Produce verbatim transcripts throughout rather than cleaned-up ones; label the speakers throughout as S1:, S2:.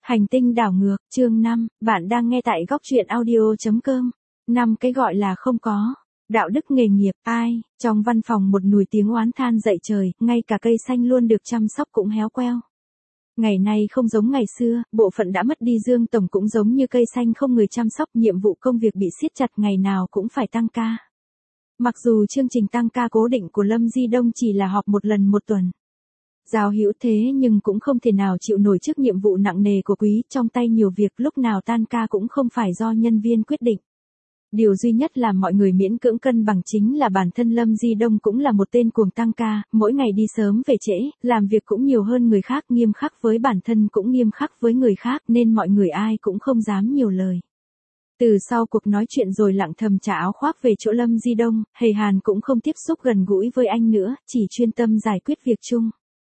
S1: Hành tinh đảo ngược, chương năm, bạn đang nghe tại góc truyện audio.com. Năm cái gọi là không có. Đạo đức nghề nghiệp, ai, trong văn phòng một nùi tiếng oán than dậy trời, ngay cả cây xanh luôn được chăm sóc cũng héo queo. Ngày nay không giống ngày xưa, bộ phận đã mất đi Dương Tổng cũng giống như cây xanh không người chăm sóc, nhiệm vụ công việc bị siết chặt ngày nào cũng phải tăng ca. Mặc dù chương trình tăng ca cố định của Lâm Di Đông chỉ là họp một lần một tuần. Giao hữu thế nhưng cũng không thể nào chịu nổi trước nhiệm vụ nặng nề của quý, trong tay nhiều việc lúc nào tan ca cũng không phải do nhân viên quyết định. Điều duy nhất làm mọi người miễn cưỡng cân bằng chính là bản thân Lâm Di Đông cũng là một tên cuồng tăng ca, mỗi ngày đi sớm về trễ, làm việc cũng nhiều hơn người khác, nghiêm khắc với bản thân cũng nghiêm khắc với người khác nên mọi người ai cũng không dám nhiều lời. Từ sau cuộc nói chuyện rồi lặng thầm trả áo khoác về chỗ Lâm Di Đông, Hề Hàn cũng không tiếp xúc gần gũi với anh nữa, chỉ chuyên tâm giải quyết việc chung.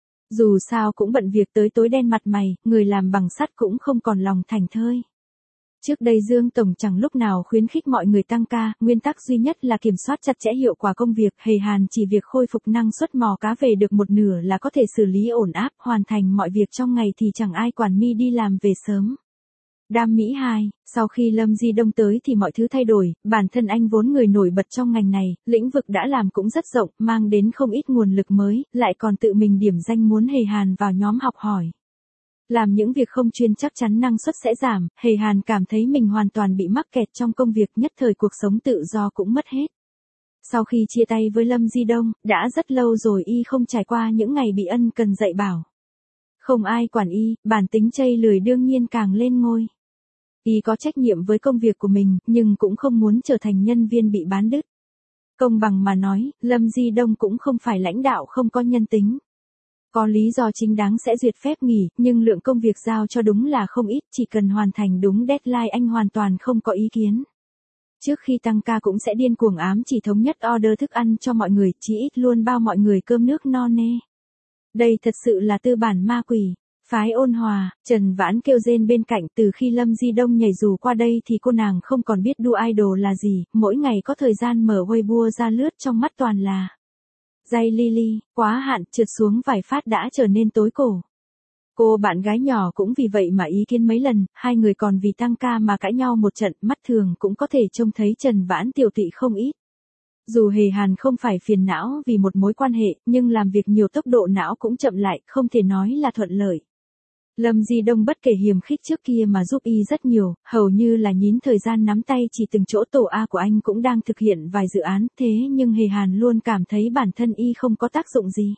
S1: Dù sao cũng bận việc tới tối đen mặt mày, người làm bằng sắt cũng không còn lòng thảnh thơi. Trước đây Dương Tổng chẳng lúc nào khuyến khích mọi người tăng ca, nguyên tắc duy nhất là kiểm soát chặt chẽ hiệu quả công việc. Hề Hàn chỉ việc khôi phục năng suất mò cá về được một nửa là có thể xử lý ổn áp, hoàn thành mọi việc trong ngày thì chẳng ai quản mi đi làm về sớm. Đam Mỹ hai, sau khi Lâm Di Đông tới thì mọi thứ thay đổi, bản thân anh vốn người nổi bật trong ngành này, lĩnh vực đã làm cũng rất rộng, mang đến không ít nguồn lực mới, lại còn tự mình điểm danh muốn Hề Hàn vào nhóm học hỏi. Làm những việc không chuyên chắc chắn năng suất sẽ giảm, Hề Hàn cảm thấy mình hoàn toàn bị mắc kẹt trong công việc, nhất thời cuộc sống tự do cũng mất hết. Sau khi chia tay với Lâm Di Đông, đã rất lâu rồi y không trải qua những ngày bị ân cần dạy bảo. Không ai quản y, bản tính chây lười đương nhiên càng lên ngôi. Y có trách nhiệm với công việc của mình, nhưng cũng không muốn trở thành nhân viên bị bán đứt. Công bằng mà nói, Lâm Di Đông cũng không phải lãnh đạo không có nhân tính. Có lý do chính đáng sẽ duyệt phép nghỉ, nhưng lượng công việc giao cho đúng là không ít, chỉ cần hoàn thành đúng deadline anh hoàn toàn không có ý kiến. Trước khi tăng ca cũng sẽ điên cuồng ám chỉ thống nhất order thức ăn cho mọi người, chí ít luôn bao mọi người cơm nước no nê. Đây thật sự là tư bản ma quỷ. Phái ôn hòa, Trần Vãn kêu rên bên cạnh, từ khi Lâm Di Đông nhảy dù qua đây thì cô nàng không còn biết đu idol là gì, mỗi ngày có thời gian mở Weibo ra lướt trong mắt toàn là dây Lily, quá hạn, trượt xuống vài phát đã trở nên tối cổ. Cô bạn gái nhỏ cũng vì vậy mà ý kiến mấy lần, hai người còn vì tăng ca mà cãi nhau một trận, mắt thường cũng có thể trông thấy Trần Vãn tiểu tụy không ít. Dù Hề Hàn không phải phiền não vì một mối quan hệ, nhưng làm việc nhiều tốc độ não cũng chậm lại, không thể nói là thuận lợi. Lâm Di Đông bất kể hiềm khích trước kia mà giúp y rất nhiều, hầu như là nhín thời gian nắm tay chỉ từng chỗ tổ A của anh cũng đang thực hiện vài dự án, thế nhưng Hề Hàn luôn cảm thấy bản thân y không có tác dụng gì.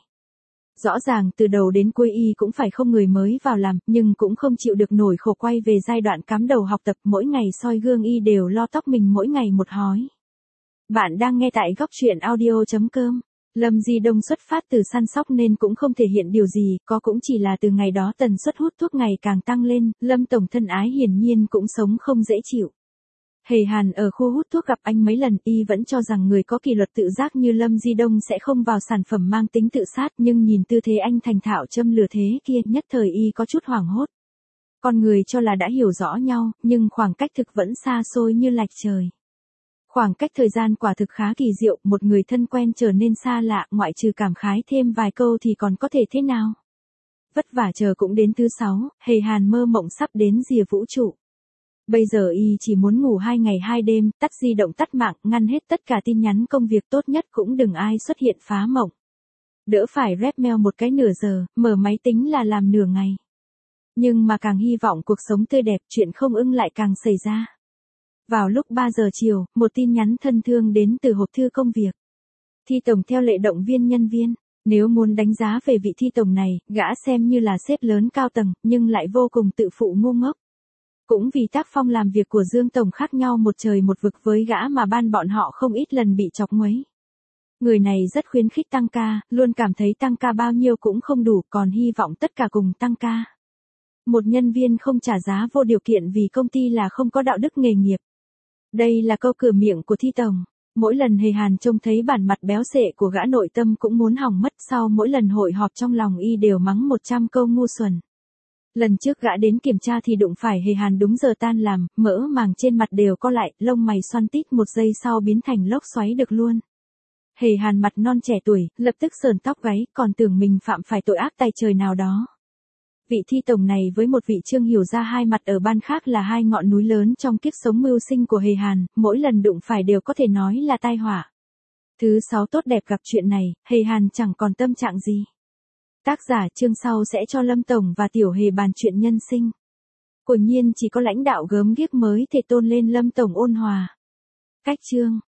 S1: Rõ ràng từ đầu đến cuối y cũng phải không người mới vào làm, nhưng cũng không chịu được nổi khổ quay về giai đoạn cắm đầu học tập, mỗi ngày soi gương y đều lo tóc mình mỗi ngày một hói. Bạn đang nghe tại góc truyện audio.com. Lâm Di Đông xuất phát từ săn sóc nên cũng không thể hiện điều gì, có cũng chỉ là từ ngày đó tần suất hút thuốc ngày càng tăng lên, Lâm Tổng thân ái hiển nhiên cũng sống không dễ chịu. Hề Hàn ở khu hút thuốc gặp anh mấy lần, y vẫn cho rằng người có kỷ luật tự giác như Lâm Di Đông sẽ không vào sản phẩm mang tính tự sát, nhưng nhìn tư thế anh thành thạo châm lửa thế kia, nhất thời y có chút hoảng hốt. Con người cho là đã hiểu rõ nhau, nhưng khoảng cách thực vẫn xa xôi như lạch trời. Khoảng cách thời gian quả thực khá kỳ diệu, một người thân quen trở nên xa lạ, ngoại trừ cảm khái thêm vài câu thì còn có thể thế nào. Vất vả chờ cũng đến thứ sáu, Hề Hàn mơ mộng sắp đến rìa vũ trụ. Bây giờ y chỉ muốn ngủ hai ngày hai đêm, tắt di động tắt mạng, ngăn hết tất cả tin nhắn công việc, tốt nhất cũng đừng ai xuất hiện phá mộng. Đỡ phải rep mail một cái nửa giờ, mở máy tính là làm nửa ngày. Nhưng mà càng hy vọng cuộc sống tươi đẹp, chuyện không ưng lại càng xảy ra. Vào lúc ba giờ chiều, một tin nhắn thân thương đến từ hộp thư công việc. Thi tổng theo lệ động viên nhân viên, nếu muốn đánh giá về vị Thi tổng này, gã xem như là sếp lớn cao tầng, nhưng lại vô cùng tự phụ ngu ngốc. Cũng vì tác phong làm việc của Dương Tổng khác nhau một trời một vực với gã mà ban bọn họ không ít lần bị chọc nguấy. Người này rất khuyến khích tăng ca, luôn cảm thấy tăng ca bao nhiêu cũng không đủ, còn hy vọng tất cả cùng tăng ca. Một nhân viên không trả giá vô điều kiện vì công ty là không có đạo đức nghề nghiệp. Đây là câu cửa miệng của Thi tổng. Mỗi lần Hề Hàn trông thấy bản mặt béo xệ của gã nội tâm cũng muốn hỏng mất, sau mỗi lần hội họp trong lòng y đều mắng một trăm câu ngu xuẩn. Lần trước gã đến kiểm tra thì đụng phải Hề Hàn đúng giờ tan làm, mỡ màng trên mặt đều co lại, lông mày xoăn tít, một giây sau biến thành lốc xoáy được luôn. Hề Hàn mặt non trẻ tuổi, lập tức sờn tóc gáy, còn tưởng mình phạm phải tội ác tày trời nào đó. Vị Thi Tổng này với một vị Trương Hiểu ra hai mặt ở ban khác là hai ngọn núi lớn trong kiếp sống mưu sinh của Hề Hàn, mỗi lần đụng phải đều có thể nói là tai họa. Thứ sáu tốt đẹp gặp chuyện này, Hề Hàn chẳng còn tâm trạng gì. Tác giả chương sau sẽ cho Lâm Tổng và Tiểu Hề bàn chuyện nhân sinh. Quả nhiên chỉ có lãnh đạo gớm ghiếc mới thể tôn lên Lâm Tổng ôn hòa. Cách chương